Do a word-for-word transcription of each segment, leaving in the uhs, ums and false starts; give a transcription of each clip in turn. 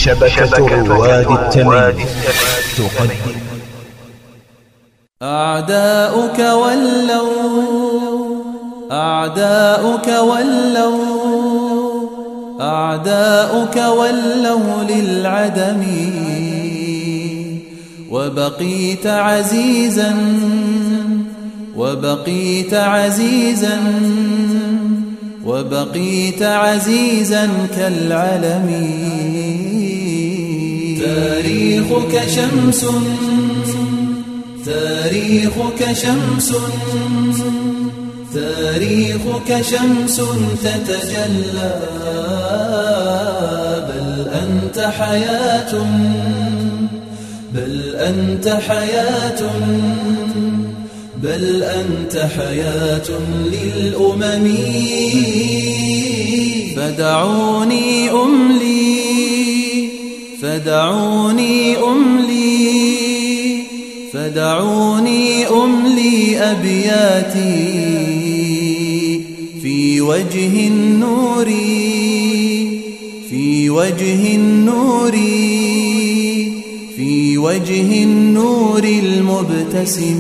شبكة رواد التميم تقدم. أعداؤك ولوا أعداؤك ولوا أعداؤك ولوا للعدم، وبقيت عزيزا وبقيت عزيزا وبقيت عزيزا كالعلم. تاريخك شمس تاريخك شمس تاريخك شمس تتجلى، بل أنت حياة بل أنت حياة بل أنت حياة للأمم. فدعوني أملي فدعوني أملي فدعوني أملي أبياتي في وجه النور في وجه النور في وجه النور المبتسم.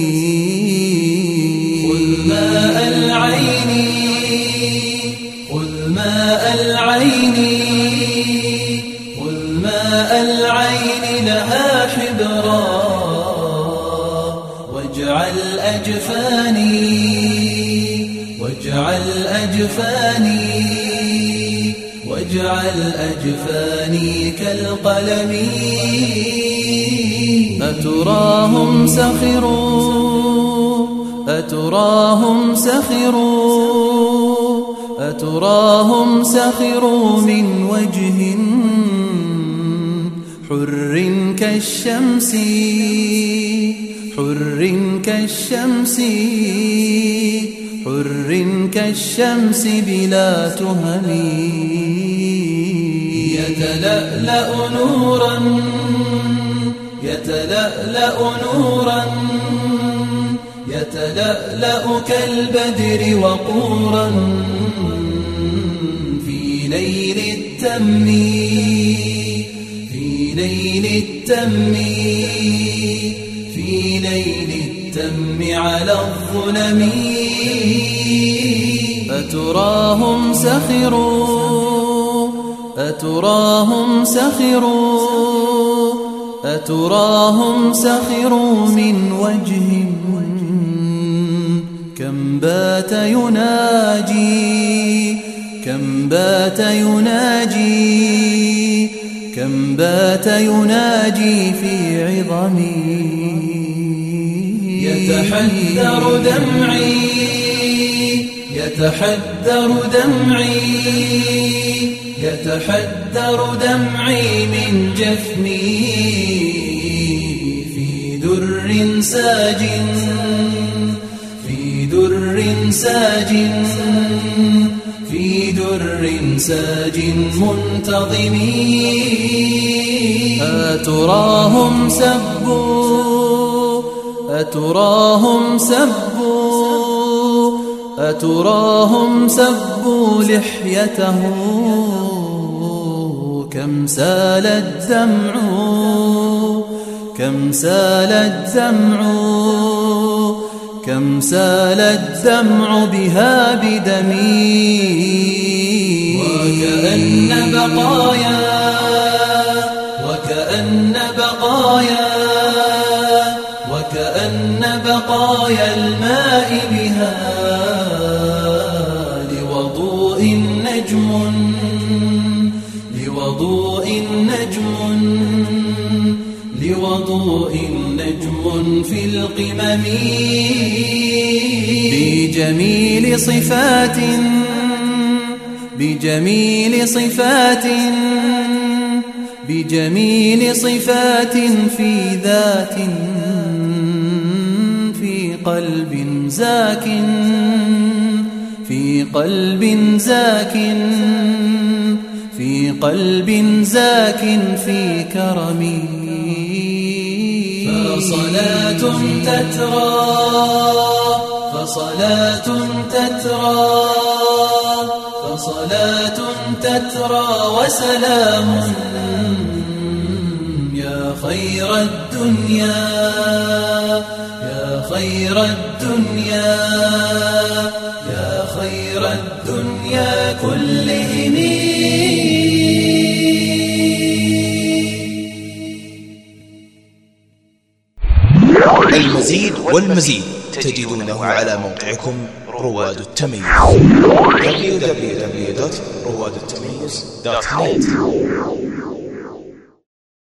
خذ ماء العين خذ ماء العين خذ ماء العين لها حبرا، واجعل أجفاني واجعل أجفاني واجعل أجفاني كالقلم. أتراهم سخروا أتراهم سخروا أتراهم سخروا من وجه حر كالشمس حر كالشمس حر كالشمس بلا تهم. يتلألأ نورا يتلألأ نورا يتلألأ كالبدر وقورا في ليل التم في ليل التم في ليل التم على الظلم. أتراهم سخروا أتراهم سخروا أتراهم سخروا من وجه كم بات يناجي كم بات يناجي كم بات يناجي في عظمي. يتحدر دمعي يتحدر دمعي يتحدر دمعي من جفني في در ساج في در ساج في در ساج منتظم. أتراهم سبوا أتراهم سبوا أتراهم سبوا لحيته كم سال الدمع كم سال الدمع كم سال الدمع بها بدمي. وكأن بقايا وكأن بقايا وكأن بقايا الماء بها لوضوء نجم لوضوء نجم لوضوء نجم في القمم. بجميل صفات بجميل صفات بجميل صفات في ذات في قلب زاك في قلب زاك في قلب زاك في كرمي. فصلاة تترى فصلاة تترى صلاة تترى وسلام يا خير الدنيا يا خير الدنيا يا خير الدنيا كلهم. المزيد والمزيد تجدونه على موقعكم رواد التميز دبليو دبليو دبليو دوت رواد التميز دوت نت.